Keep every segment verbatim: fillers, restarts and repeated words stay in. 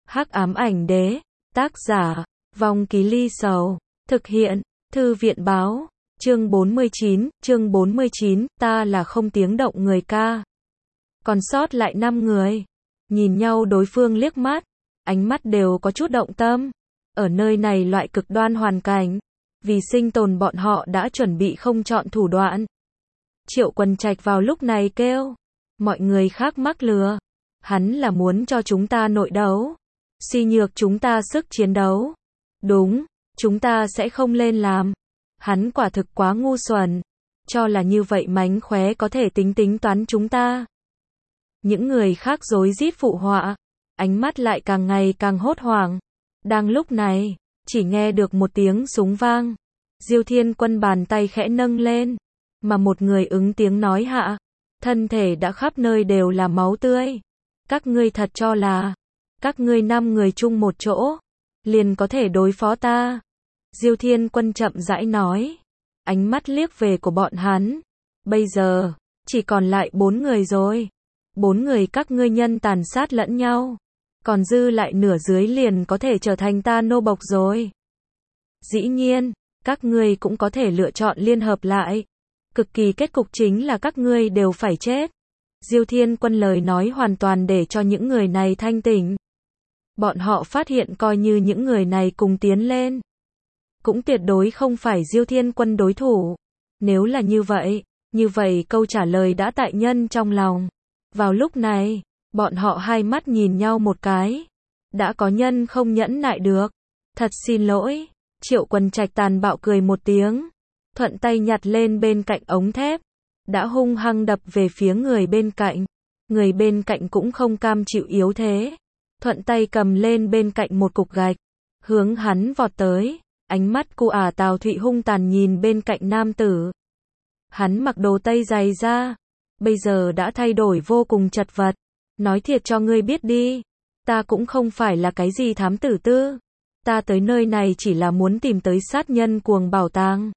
Hắc ám ảnh đế, tác giả, Vong Ký Ly Sầu, thực hiện, Thư viện báo, chương bốn mươi chín, chương bốn mươi chín, ta là không tiếng động người ca. Còn sót lại năm người, nhìn nhau đối phương liếc mắt, ánh mắt đều có chút động tâm. Ở nơi này loại cực đoan hoàn cảnh, vì sinh tồn bọn họ đã chuẩn bị không chọn thủ đoạn. Triệu Quần Trạch vào lúc này kêu, mọi người khác mắc lừa, hắn là muốn cho chúng ta nội đấu, suy nhược chúng ta sức chiến đấu. Đúng, chúng ta sẽ không lên làm. Hắn quả thực quá ngu xuẩn, cho là như vậy mánh khóe có thể tính tính toán chúng ta. Những người khác rối rít phụ họa, ánh mắt lại càng ngày càng hốt hoảng. Đang lúc này, chỉ nghe được một tiếng súng vang. Diêu Thiên Quân bàn tay khẽ nâng lên, mà một người ứng tiếng nói hạ, thân thể đã khắp nơi đều là máu tươi. Các ngươi thật cho là, các ngươi năm người chung một chỗ, liền có thể đối phó ta. Diêu Thiên Quân chậm rãi nói, ánh mắt liếc về của bọn hắn. Bây giờ, chỉ còn lại bốn người rồi. Bốn người các ngươi nhân tàn sát lẫn nhau. Còn dư lại nửa dưới liền có thể trở thành ta nô bộc rồi. Dĩ nhiên, các ngươi cũng có thể lựa chọn liên hợp lại. Cực kỳ kết cục chính là các ngươi đều phải chết. Diêu Thiên Quân lời nói hoàn toàn để cho những người này thanh tỉnh. Bọn họ phát hiện coi như những người này cùng tiến lên, cũng tuyệt đối không phải Diêu Thiên Quân đối thủ. Nếu là như vậy, như vậy câu trả lời đã tại nhân trong lòng. Vào lúc này, bọn họ hai mắt nhìn nhau một cái. Đã có nhân không nhẫn nại được. Thật xin lỗi. Triệu Quần Trạch tàn bạo cười một tiếng, thuận tay nhặt lên bên cạnh ống thép, đã hung hăng đập về phía người bên cạnh. Người bên cạnh cũng không cam chịu yếu thế, thuận tay cầm lên bên cạnh một cục gạch, hướng hắn vọt tới. Ánh mắt cụ ả Tào Thụy hung tàn nhìn bên cạnh nam tử. Hắn mặc đồ tây dày da, bây giờ đã thay đổi vô cùng chật vật. Nói thiệt cho ngươi biết đi, ta cũng không phải là cái gì thám tử tư. Ta tới nơi này chỉ là muốn tìm tới sát nhân cuồng bảo tàng.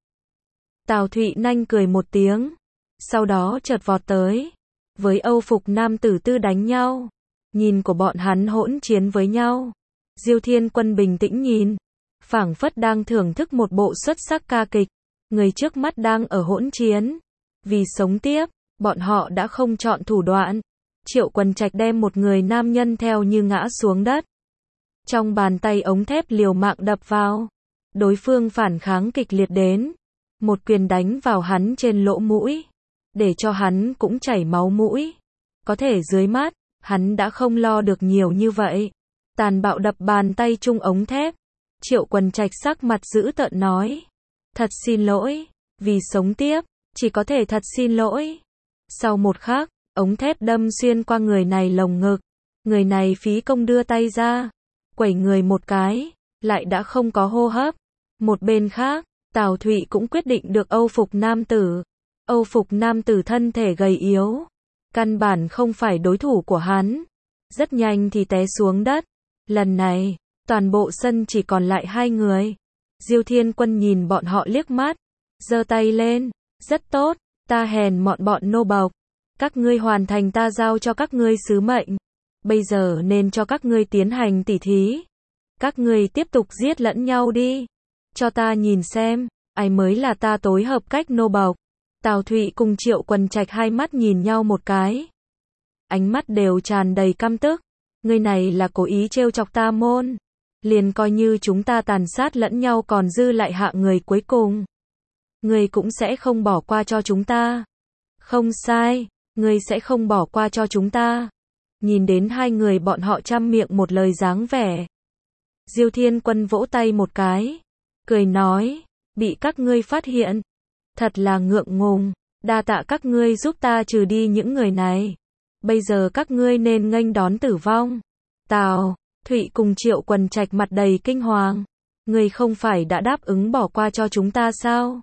Tào Thụy nanh cười một tiếng, sau đó chợt vọt tới, với Âu phục nam tử tư đánh nhau. Nhìn của bọn hắn hỗn chiến với nhau. Diêu Thiên Quân bình tĩnh nhìn, phảng phất đang thưởng thức một bộ xuất sắc ca kịch. Người trước mắt đang ở hỗn chiến. Vì sống tiếp, bọn họ đã không chọn thủ đoạn. Triệu Quần Trạch đem một người nam nhân theo như ngã xuống đất. Trong bàn tay ống thép liều mạng đập vào. Đối phương phản kháng kịch liệt đến. Một quyền đánh vào hắn trên lỗ mũi, để cho hắn cũng chảy máu mũi. Có thể dưới mắt, hắn đã không lo được nhiều như vậy. Tàn bạo đập bàn tay chung ống thép. Triệu Quần Trạch sắc mặt dữ tợn nói, thật xin lỗi, vì sống tiếp, chỉ có thể thật xin lỗi. Sau một khắc, ống thép đâm xuyên qua người này lồng ngực. Người này phí công đưa tay ra, quẩy người một cái, lại đã không có hô hấp. Một bên khác, Tào Thụy cũng quyết định được Âu phục nam tử. Âu phục nam tử thân thể gầy yếu, căn bản không phải đối thủ của hắn. Rất nhanh thì té xuống đất. Lần này, toàn bộ sân chỉ còn lại hai người. Diêu Thiên Quân nhìn bọn họ liếc mắt, giơ tay lên, rất tốt, ta hèn mọn bọn nô bộc. Các ngươi hoàn thành ta giao cho các ngươi sứ mệnh. Bây giờ nên cho các ngươi tiến hành tỉ thí. Các ngươi tiếp tục giết lẫn nhau đi. Cho ta nhìn xem, ai mới là ta tối hợp cách nô bộc. Tào Thụy cùng Triệu Quần Trạch hai mắt nhìn nhau một cái. Ánh mắt đều tràn đầy căm tức. Ngươi này là cố ý trêu chọc ta môn. Liền coi như chúng ta tàn sát lẫn nhau còn dư lại hạ người cuối cùng. Ngươi cũng sẽ không bỏ qua cho chúng ta. Không sai, ngươi sẽ không bỏ qua cho chúng ta. Nhìn đến hai người bọn họ trăm miệng một lời dáng vẻ. Diêu Thiên Quân vỗ tay một cái, cười nói, bị các ngươi phát hiện. Thật là ngượng ngùng, đa tạ các ngươi giúp ta trừ đi những người này. Bây giờ các ngươi nên nghênh đón tử vong. Tào Thụy cùng Triệu Quần Trạch mặt đầy kinh hoàng. Ngươi không phải đã đáp ứng bỏ qua cho chúng ta sao?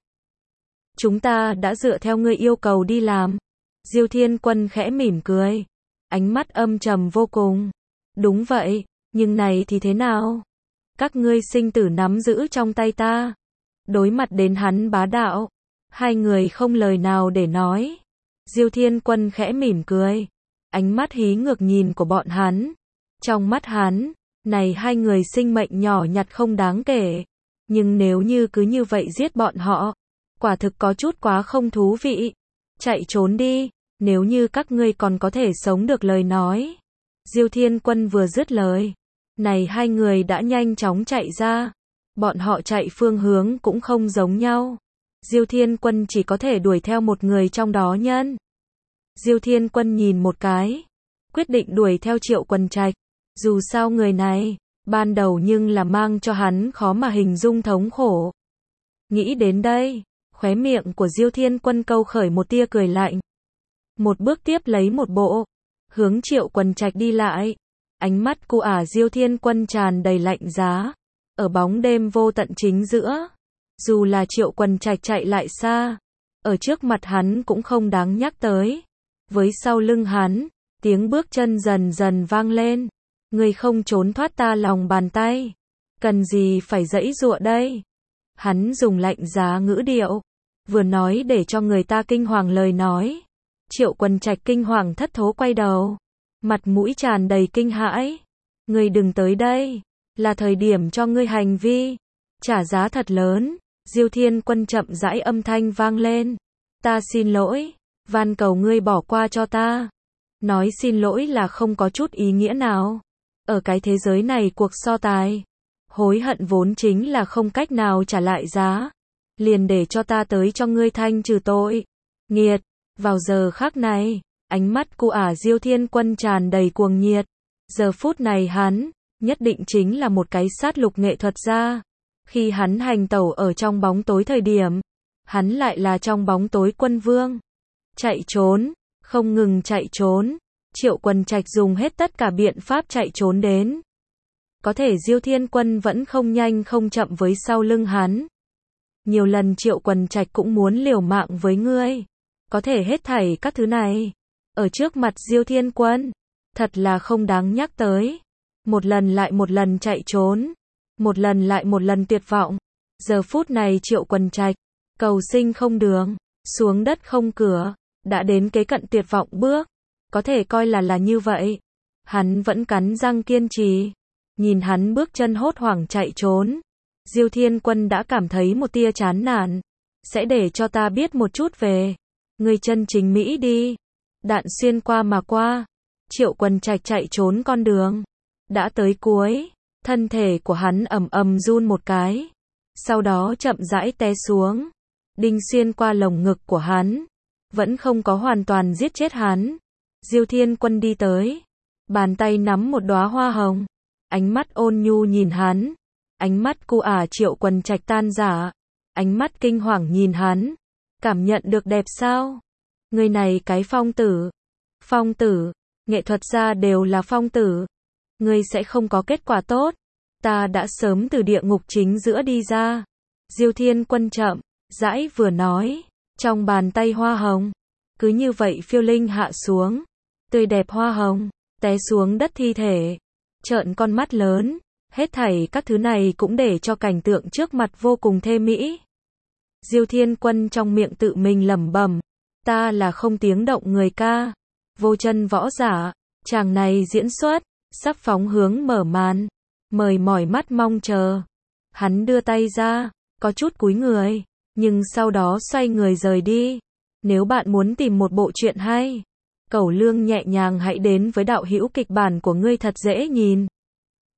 Chúng ta đã dựa theo ngươi yêu cầu đi làm. Diêu Thiên Quân khẽ mỉm cười, ánh mắt âm trầm vô cùng. Đúng vậy, nhưng này thì thế nào? Các ngươi sinh tử nắm giữ trong tay ta. Đối mặt đến hắn bá đạo, hai người không lời nào để nói. Diêu Thiên Quân khẽ mỉm cười, ánh mắt hí ngược nhìn của bọn hắn. Trong mắt hắn, Này hai người sinh mệnh nhỏ nhặt không đáng kể. Nhưng nếu như cứ như vậy giết bọn họ, quả thực có chút quá không thú vị. Chạy trốn đi, nếu như các ngươi còn có thể sống được lời nói. Diêu Thiên Quân vừa dứt lời, này hai người đã nhanh chóng chạy ra. Bọn họ chạy phương hướng cũng không giống nhau. Diêu Thiên Quân chỉ có thể đuổi theo một người trong đó nhân. Diêu Thiên Quân nhìn một cái, quyết định đuổi theo Triệu Quần Trạch. Dù sao người này, ban đầu nhưng là mang cho hắn khó mà hình dung thống khổ. Nghĩ đến đây, khóe miệng của Diêu Thiên Quân câu khởi một tia cười lạnh. Một bước tiếp lấy một bộ, hướng Triệu Quần Trạch đi lại. Ánh mắt của ả Diêu Thiên Quân tràn đầy lạnh giá. Ở bóng đêm vô tận chính giữa, dù là Triệu Quần Trạch chạy lại xa, ở trước mặt hắn cũng không đáng nhắc tới. Với sau lưng hắn, tiếng bước chân dần dần vang lên. Ngươi không trốn thoát ta lòng bàn tay, cần gì phải giãy giụa đây? Hắn dùng lạnh giá ngữ điệu, vừa nói để cho người ta kinh hoàng lời nói. Triệu Quần Trạch kinh hoàng thất thố quay đầu, mặt mũi tràn đầy kinh hãi. Ngươi đừng tới đây, là thời điểm cho ngươi hành vi trả giá thật lớn. Diêu Thiên Quân chậm rãi âm thanh vang lên. Ta xin lỗi, van cầu ngươi bỏ qua cho ta. Nói xin lỗi là không có chút ý nghĩa nào. Ở cái thế giới này cuộc so tài, hối hận vốn chính là không cách nào trả lại giá. Liền để cho ta tới cho ngươi thanh trừ tội. Nghiệt, vào giờ khắc này, ánh mắt của ả Diêu Thiên Quân tràn đầy cuồng nhiệt. Giờ phút này hắn, nhất định chính là một cái sát lục nghệ thuật gia. Khi hắn hành tẩu ở trong bóng tối thời điểm, hắn lại là trong bóng tối quân vương. Chạy trốn, không ngừng chạy trốn. Triệu Quần Trạch dùng hết tất cả biện pháp chạy trốn đến. Có thể Diêu Thiên Quân vẫn không nhanh không chậm với sau lưng hắn. Nhiều lần Triệu Quần Trạch cũng muốn liều mạng với ngươi. Có thể hết thảy các thứ này, ở trước mặt Diêu Thiên Quân, thật là không đáng nhắc tới. Một lần lại một lần chạy trốn, một lần lại một lần tuyệt vọng. Giờ phút này Triệu Quần Trạch, cầu sinh không đường, xuống đất không cửa, đã đến kế cận tuyệt vọng bước. Có thể coi là là như vậy. Hắn vẫn cắn răng kiên trì. Nhìn hắn bước chân hốt hoảng chạy trốn, Diêu Thiên Quân đã cảm thấy một tia chán nản. Sẽ để cho ta biết một chút về người chân chính Mỹ đi. Đạn xuyên qua mà qua. Triệu Quần Trạch chạy trốn con đường. Đã tới cuối, thân thể của hắn ầm ầm run một cái. Sau đó chậm rãi té xuống. Đinh xuyên qua lồng ngực của hắn. Vẫn không có hoàn toàn giết chết hắn. Diêu Thiên Quân đi tới, bàn tay nắm một đóa hoa hồng, ánh mắt ôn nhu nhìn hắn, ánh mắt của ả Triệu Quần Trạch tan rã, ánh mắt kinh hoàng nhìn hắn, cảm nhận được đẹp sao? Người này cái phong tử, phong tử, nghệ thuật gia đều là phong tử, ngươi sẽ không có kết quả tốt, ta đã sớm từ địa ngục chính giữa đi ra. Diêu Thiên Quân chậm rãi vừa nói, trong bàn tay hoa hồng, cứ như vậy phiêu linh hạ xuống. Tươi đẹp hoa hồng, té xuống đất thi thể, trợn con mắt lớn, hết thảy các thứ này cũng để cho cảnh tượng trước mặt vô cùng thê mỹ. Diêu Thiên Quân trong miệng tự mình lẩm bẩm, ta là không tiếng động người ca, vô chân võ giả, chàng này diễn xuất, sắp phóng hướng mở màn, mời mỏi mắt mong chờ. Hắn đưa tay ra, có chút cúi người, nhưng sau đó xoay người rời đi. Nếu bạn muốn tìm một bộ truyện hay, Cẩu Lương nhẹ nhàng hãy đến với đạo hữu kịch bản của ngươi thật dễ nhìn.